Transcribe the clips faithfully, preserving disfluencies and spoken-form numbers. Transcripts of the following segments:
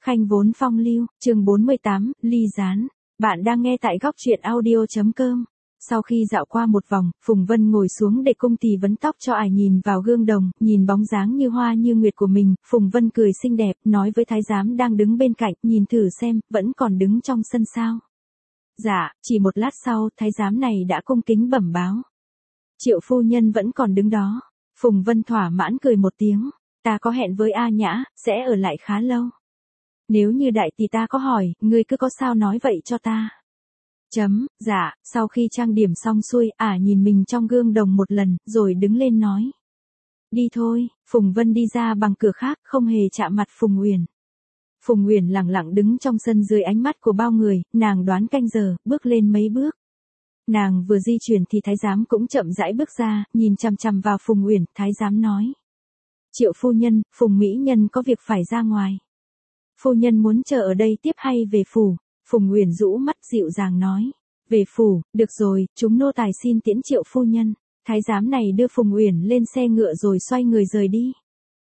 Khanh vốn phong lưu, chương bốn mươi tám, ly gián. Bạn đang nghe tại góc truyện audio.com. Sau khi dạo qua một vòng, Phùng Vân ngồi xuống để cung tỳ vấn tóc cho ải nhìn vào gương đồng, nhìn bóng dáng như hoa như nguyệt của mình, Phùng Vân cười xinh đẹp, nói với thái giám đang đứng bên cạnh, nhìn thử xem, vẫn còn đứng trong sân sao. Dạ, chỉ một lát sau, thái giám này đã cung kính bẩm báo. Triệu phu nhân vẫn còn đứng đó. Phùng Vân thỏa mãn cười một tiếng, ta có hẹn với A Nhã, sẽ ở lại khá lâu. Nếu như đại tỷ ta có hỏi, ngươi cứ có sao nói vậy cho ta. Chấm, dạ, sau khi trang điểm xong xuôi, ả nhìn mình trong gương đồng một lần, rồi đứng lên nói. Đi thôi, Phùng Vân đi ra bằng cửa khác, không hề chạm mặt Phùng Uyển. Phùng Uyển lặng lặng đứng trong sân dưới ánh mắt của bao người, nàng đoán canh giờ, bước lên mấy bước. Nàng vừa di chuyển thì thái giám cũng chậm rãi bước ra, nhìn chằm chằm vào Phùng Uyển, thái giám nói. Triệu phu nhân, Phùng mỹ nhân có việc phải ra ngoài. Phu nhân muốn chờ ở đây tiếp hay về phủ? Phùng Uyển rũ mắt dịu dàng nói. Về phủ, được rồi, chúng nô tài xin tiễn Triệu phu nhân. Thái giám này đưa Phùng Uyển lên xe ngựa rồi xoay người rời đi.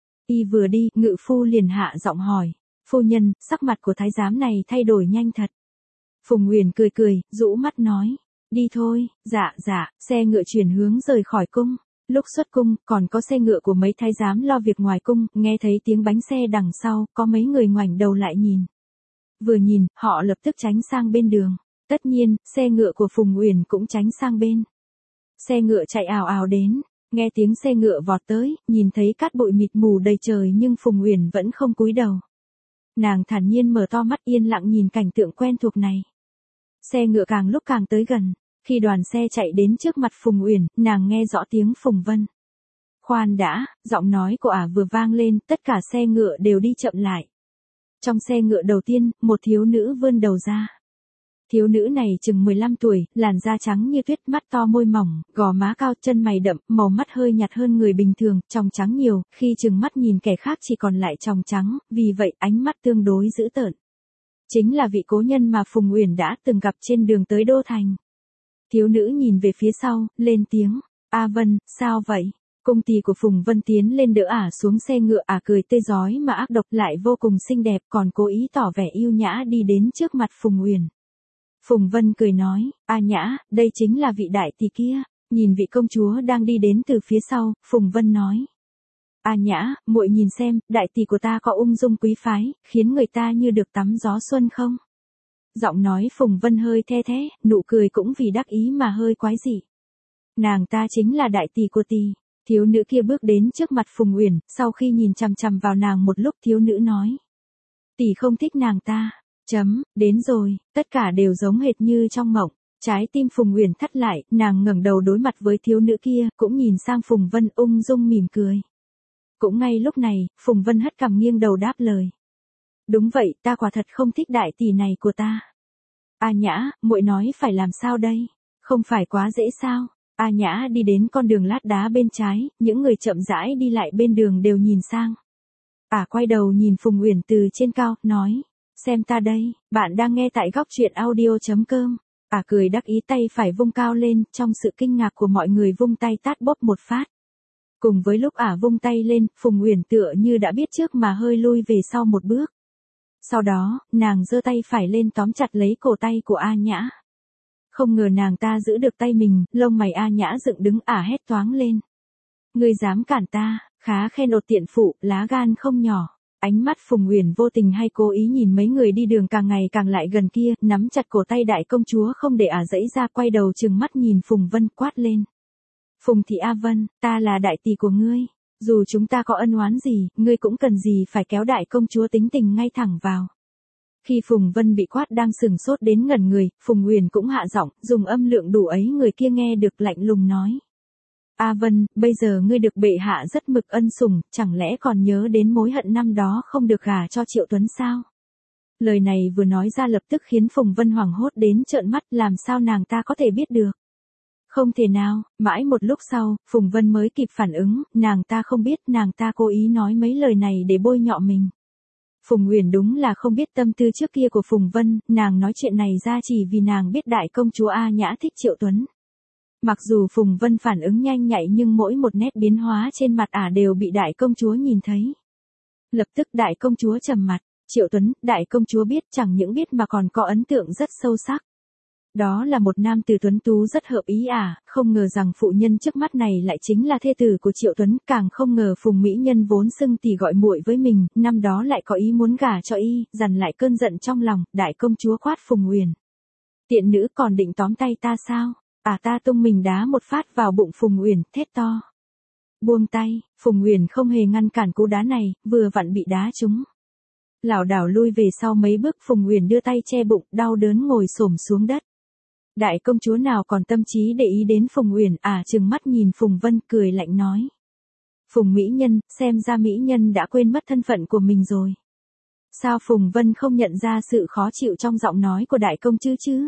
Y vừa đi, ngự phu liền hạ giọng hỏi. Phu nhân, sắc mặt của thái giám này thay đổi nhanh thật. Phùng Uyển cười cười, rũ mắt nói. Đi thôi, dạ dạ, xe ngựa chuyển hướng rời khỏi cung. Lúc xuất cung, còn có xe ngựa của mấy thái giám lo việc ngoài cung, nghe thấy tiếng bánh xe đằng sau, có mấy người ngoảnh đầu lại nhìn. Vừa nhìn, họ lập tức tránh sang bên đường. Tất nhiên, xe ngựa của Phùng Uyển cũng tránh sang bên. Xe ngựa chạy ào ào đến, nghe tiếng xe ngựa vọt tới, nhìn thấy cát bụi mịt mù đầy trời nhưng Phùng Uyển vẫn không cúi đầu. Nàng thản nhiên mở to mắt yên lặng nhìn cảnh tượng quen thuộc này. Xe ngựa càng lúc càng tới gần. Khi đoàn xe chạy đến trước mặt Phùng Uyển, nàng nghe rõ tiếng Phùng Vân. Khoan đã, giọng nói của ả vừa vang lên, tất cả xe ngựa đều đi chậm lại. Trong xe ngựa đầu tiên, một thiếu nữ vươn đầu ra. Thiếu nữ này chừng mười lăm tuổi, làn da trắng như tuyết, mắt to môi mỏng, gò má cao, chân mày đậm, màu mắt hơi nhạt hơn người bình thường, tròng trắng nhiều, khi chừng mắt nhìn kẻ khác chỉ còn lại tròng trắng, vì vậy ánh mắt tương đối dữ tợn. Chính là vị cố nhân mà Phùng Uyển đã từng gặp trên đường tới Đô Thành. Thiếu nữ nhìn về phía sau, lên tiếng. A Vân, sao vậy? Cung tỳ của Phùng Vân tiến lên đỡ ả xuống xe ngựa, ả cười tê rói mà ác độc lại vô cùng xinh đẹp, còn cố ý tỏ vẻ yêu nhã đi đến trước mặt Phùng Uyển. Phùng Vân cười nói, A Nhã, đây chính là vị đại tỷ kia. Nhìn vị công chúa đang đi đến từ phía sau, Phùng Vân nói. A Nhã, muội nhìn xem, đại tỷ của ta có ung dung quý phái, khiến người ta như được tắm gió xuân không? Giọng nói Phùng Vân hơi the thế, nụ cười cũng vì đắc ý mà hơi quái dị. Nàng ta chính là đại tỷ của tỷ. Thiếu nữ kia bước đến trước mặt Phùng Uyển, sau khi nhìn chằm chằm vào nàng một lúc thiếu nữ nói. Tỷ không thích nàng ta. Chấm, đến rồi, tất cả đều giống hệt như trong mộng. Trái tim Phùng Uyển thắt lại, nàng ngẩng đầu đối mặt với thiếu nữ kia, cũng nhìn sang Phùng Vân ung dung mỉm cười. Cũng ngay lúc này, Phùng Vân hất cằm nghiêng đầu đáp lời. Đúng vậy, ta quả thật không thích đại tỷ này của ta. A Nhã, muội nói phải làm sao đây? Không phải quá dễ sao? A Nhã đi đến con đường lát đá bên trái, những người chậm rãi đi lại bên đường đều nhìn sang. Ả quay đầu nhìn Phùng Uyển từ trên cao, nói, xem ta đây, bạn đang nghe tại góc truyện audio.com. Ả cười đắc ý tay phải vung cao lên, trong sự kinh ngạc của mọi người vung tay tát bóp một phát. Cùng với lúc Ả vung tay lên, Phùng Uyển tựa như đã biết trước mà hơi lui về sau một bước. Sau đó, nàng giơ tay phải lên tóm chặt lấy cổ tay của A Nhã. Không ngờ nàng ta giữ được tay mình, lông mày A Nhã dựng đứng, Ả hét toáng lên. Ngươi dám cản ta, khá khen ột tiện phụ, lá gan không nhỏ. Ánh mắt Phùng Uyển vô tình hay cố ý nhìn mấy người đi đường càng ngày càng lại gần kia, nắm chặt cổ tay đại công chúa không để Ả dãy ra, quay đầu trừng mắt nhìn Phùng Vân quát lên. Phùng thị A Vân, ta là đại tỷ của ngươi. Dù chúng ta có ân oán gì, ngươi cũng cần gì phải kéo đại công chúa tính tình ngay thẳng vào. Khi Phùng Vân bị quát đang sừng sốt đến ngẩn người, Phùng Uyển cũng hạ giọng, dùng âm lượng đủ ấy người kia nghe được lạnh lùng nói. A Vân, bây giờ ngươi được bệ hạ rất mực ân sủng, chẳng lẽ còn nhớ đến mối hận năm đó không được gả cho Triệu Tuấn sao? Lời này vừa nói ra lập tức khiến Phùng Vân hoảng hốt đến trợn mắt, làm sao nàng ta có thể biết được? Không thể nào, mãi một lúc sau, Phùng Vân mới kịp phản ứng, nàng ta không biết, nàng ta cố ý nói mấy lời này để bôi nhọ mình. Phùng Uyển đúng là không biết tâm tư trước kia của Phùng Vân, nàng nói chuyện này ra chỉ vì nàng biết đại công chúa A Nhã thích Triệu Tuấn. Mặc dù Phùng Vân phản ứng nhanh nhạy nhưng mỗi một nét biến hóa trên mặt ả đều bị đại công chúa nhìn thấy. Lập tức đại công chúa trầm mặt, Triệu Tuấn, đại công chúa biết, chẳng những biết mà còn có ấn tượng rất sâu sắc. Đó là một nam tử tuấn tú rất hợp ý à, không ngờ rằng phụ nhân trước mắt này lại chính là thê tử của Triệu Tuấn, càng không ngờ Phùng mỹ nhân vốn xưng tỉ gọi muội với mình, năm đó lại có ý muốn gả cho y, dằn lại cơn giận trong lòng, đại công chúa quát Phùng Uyển. Tiện nữ còn định tóm tay ta sao? À, ta tung mình đá một phát vào bụng Phùng Uyển, thét to. Buông tay, Phùng Uyển không hề ngăn cản cú đá này, vừa vặn bị đá trúng. Lảo đảo lui về sau mấy bước, Phùng Uyển đưa tay che bụng, đau đớn ngồi xổm xuống đất. Đại công chúa nào còn tâm trí để ý đến Phùng Uyển, à trừng mắt nhìn Phùng Vân cười lạnh nói. Phùng mỹ nhân, xem ra mỹ nhân đã quên mất thân phận của mình rồi. Sao Phùng Vân không nhận ra sự khó chịu trong giọng nói của đại công chúa chứ?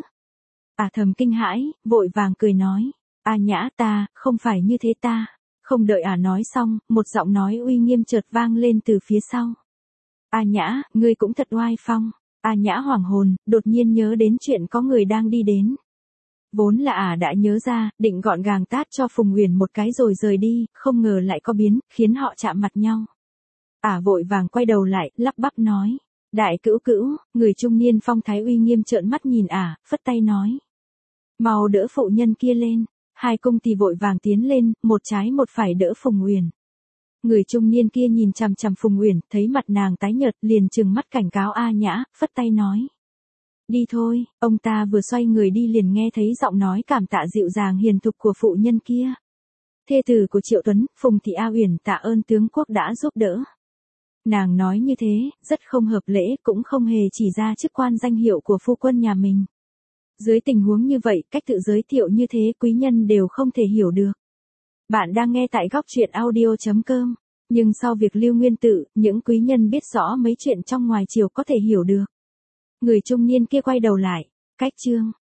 À thầm kinh hãi, vội vàng cười nói. À nhã ta, không phải như thế ta. Không đợi à nói xong, một giọng nói uy nghiêm chợt vang lên từ phía sau. À nhã, ngươi cũng thật oai phong. À nhã hoảng hồn, đột nhiên nhớ đến chuyện có người đang đi đến. Vốn là ả à đã nhớ ra, định gọn gàng tát cho Phùng Uyển một cái rồi rời đi, không ngờ lại có biến, khiến họ chạm mặt nhau. Ả à vội vàng quay đầu lại, lắp bắp nói. Đại cữu cữu, người trung niên phong thái uy nghiêm trợn mắt nhìn ả, à, phất tay nói. Mau đỡ phụ nhân kia lên. Hai cung tỳ vội vàng tiến lên, một trái một phải đỡ Phùng Uyển. Người trung niên kia nhìn chằm chằm Phùng Uyển, thấy mặt nàng tái nhợt, liền trừng mắt cảnh cáo A Nhã, phất tay nói. Đi thôi, ông ta vừa xoay người đi liền nghe thấy giọng nói cảm tạ dịu dàng hiền thục của phụ nhân kia. Thê tử của Triệu Tuấn, Phùng thị A Uyển tạ ơn tướng quốc đã giúp đỡ. Nàng nói như thế, rất không hợp lễ, cũng không hề chỉ ra chức quan danh hiệu của phu quân nhà mình. Dưới tình huống như vậy, cách tự giới thiệu như thế quý nhân đều không thể hiểu được. Bạn đang nghe tại góc truyện audio chấm com. Nhưng sau việc lưu nguyên tự, những quý nhân biết rõ mấy chuyện trong ngoài chiều có thể hiểu được. Người trung niên kia quay đầu lại. Cách chương.